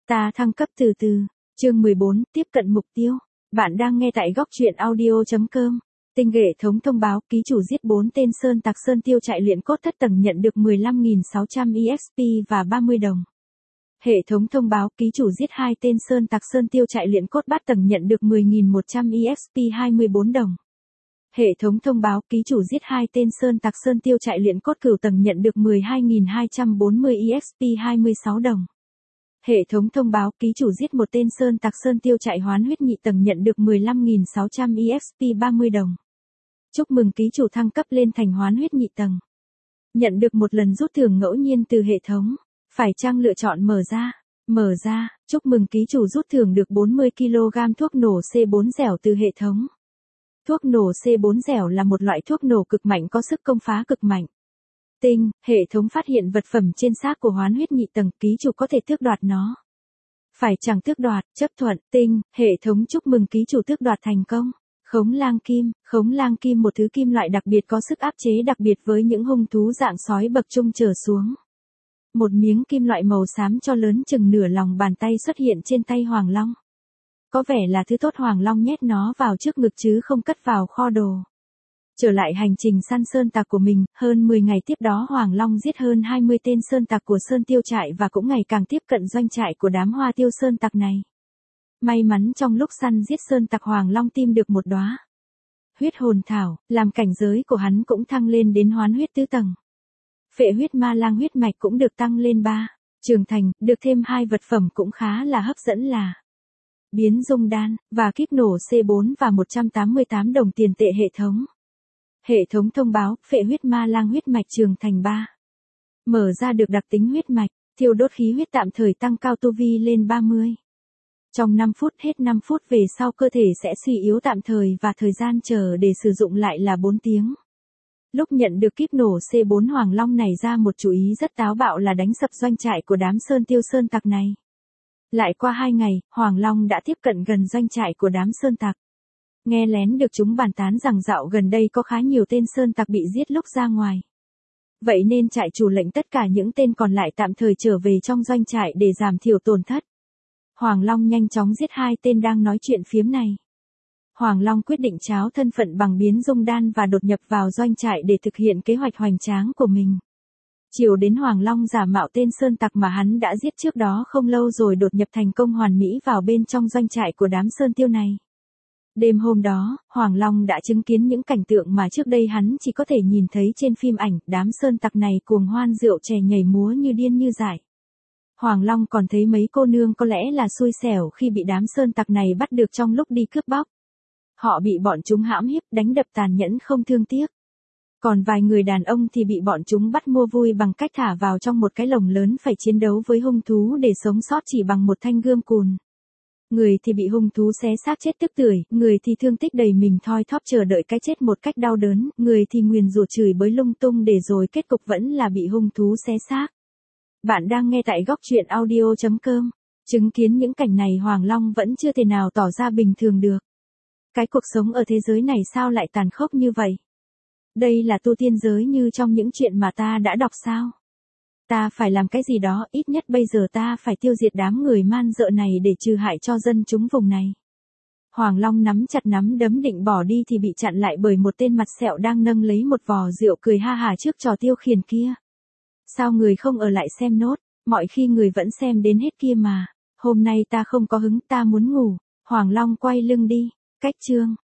Ta thăng cấp từ từ. Chương 14, tiếp cận mục tiêu. Bạn đang nghe tại góc truyện audio.com. Tinh hệ thống thông báo ký chủ giết 4 tên sơn tặc sơn tiêu chạy luyện cốt thất tầng nhận được 15.600 EXP và 30 đồng. Hệ thống thông báo ký chủ giết 2 tên sơn tặc sơn tiêu chạy luyện cốt bát tầng nhận được 10.100 EXP 24 đồng. Hệ thống thông báo ký chủ giết 2 tên sơn tặc sơn tiêu chạy luyện cốt cửu tầng nhận được 12.240 EXP 26 đồng. Hệ thống thông báo ký chủ giết một tên sơn tặc sơn tiêu chạy hoán huyết nhị tầng nhận được 15.600 EXP 30 đồng. Chúc mừng ký chủ thăng cấp lên thành hoán huyết nhị tầng. Nhận được một lần rút thưởng ngẫu nhiên từ hệ thống. Phải chăng lựa chọn mở ra? Mở ra, chúc mừng ký chủ rút thưởng được 40kg thuốc nổ C4 dẻo từ hệ thống. Thuốc nổ C4 dẻo là một loại thuốc nổ cực mạnh có sức công phá cực mạnh. Tinh, hệ thống phát hiện vật phẩm trên xác của hoán huyết nhị tầng, ký chủ có thể tước đoạt nó. Phải chẳng tước đoạt, chấp thuận. Tinh, hệ thống chúc mừng ký chủ tước đoạt thành công. Khống lang kim một thứ kim loại đặc biệt có sức áp chế đặc biệt với những hung thú dạng sói bậc trung trở xuống. Một miếng kim loại màu xám cho lớn chừng nửa lòng bàn tay xuất hiện trên tay Hoàng Long. Có vẻ là thứ tốt. Hoàng Long nhét nó vào trước ngực chứ không cất vào kho đồ. Trở lại hành trình săn sơn tặc của mình, hơn 10 ngày tiếp đó Hoàng Long giết hơn 20 tên sơn tặc của sơn tiêu trại và cũng ngày càng tiếp cận doanh trại của đám hoa tiêu sơn tặc này. May mắn trong lúc săn giết sơn tặc Hoàng Long tìm được một đóa huyết hồn thảo, làm cảnh giới của hắn cũng thăng lên đến hoán huyết tứ tầng. Phệ huyết ma lang huyết mạch cũng được tăng lên 3. Trưởng thành, được thêm 2 vật phẩm cũng khá là hấp dẫn là biến dung đan, và kíp nổ C4 và 188 đồng tiền tệ hệ thống. Hệ thống thông báo, phệ huyết ma lang huyết mạch trưởng thành 3. Mở ra được đặc tính huyết mạch, thiêu đốt khí huyết tạm thời tăng cao tu vi lên 30. Trong 5 phút, hết 5 phút về sau cơ thể sẽ suy yếu tạm thời và thời gian chờ để sử dụng lại là 4 tiếng. Lúc nhận được kíp nổ C4 Hoàng Long này ra một chú ý rất táo bạo là đánh sập doanh trại của đám sơn tiêu sơn tặc này. Lại qua 2 ngày, Hoàng Long đã tiếp cận gần doanh trại của đám sơn tặc. Nghe lén được chúng bàn tán rằng dạo gần đây có khá nhiều tên sơn tặc bị giết lúc ra ngoài. Vậy nên trại chủ lệnh tất cả những tên còn lại tạm thời trở về trong doanh trại để giảm thiểu tổn thất. Hoàng Long nhanh chóng giết 2 tên đang nói chuyện phiếm này. Hoàng Long quyết định tráo thân phận bằng biến dung đan và đột nhập vào doanh trại để thực hiện kế hoạch hoành tráng của mình. Chiều đến Hoàng Long giả mạo tên sơn tặc mà hắn đã giết trước đó không lâu rồi đột nhập thành công hoàn mỹ vào bên trong doanh trại của đám sơn tiêu này. Đêm hôm đó, Hoàng Long đã chứng kiến những cảnh tượng mà trước đây hắn chỉ có thể nhìn thấy trên phim ảnh, đám sơn tặc này cuồng hoan rượu chè nhảy múa như điên như dại. Hoàng Long còn thấy mấy cô nương có lẽ là xui xẻo khi bị đám sơn tặc này bắt được trong lúc đi cướp bóc. Họ bị bọn chúng hãm hiếp, đánh đập tàn nhẫn không thương tiếc. Còn vài người đàn ông thì bị bọn chúng bắt mua vui bằng cách thả vào trong một cái lồng lớn phải chiến đấu với hung thú để sống sót chỉ bằng một thanh gươm cùn. Người thì bị hung thú xé xác chết tức tưởi, người thì thương tích đầy mình thoi thóp chờ đợi cái chết một cách đau đớn, người thì nguyền rủa chửi bới lung tung để rồi kết cục vẫn là bị hung thú xé xác. Bạn đang nghe tại góc truyện audio.com. Chứng kiến những cảnh này Hoàng Long vẫn chưa thể nào tỏ ra bình thường được. Cái cuộc sống ở thế giới này sao lại tàn khốc như vậy? Đây là tu tiên giới như trong những chuyện mà ta đã đọc sao? Ta phải làm cái gì đó, ít nhất bây giờ ta phải tiêu diệt đám người man dợ này để trừ hại cho dân chúng vùng này. Hoàng Long nắm chặt nắm đấm định bỏ đi thì bị chặn lại bởi một tên mặt sẹo đang nâng lấy một vò rượu cười ha hả trước trò tiêu khiển kia. Sao người không ở lại xem nốt, mọi khi người vẫn xem đến hết kia mà. Hôm nay ta không có hứng, ta muốn ngủ. Hoàng Long quay lưng đi. Cách chương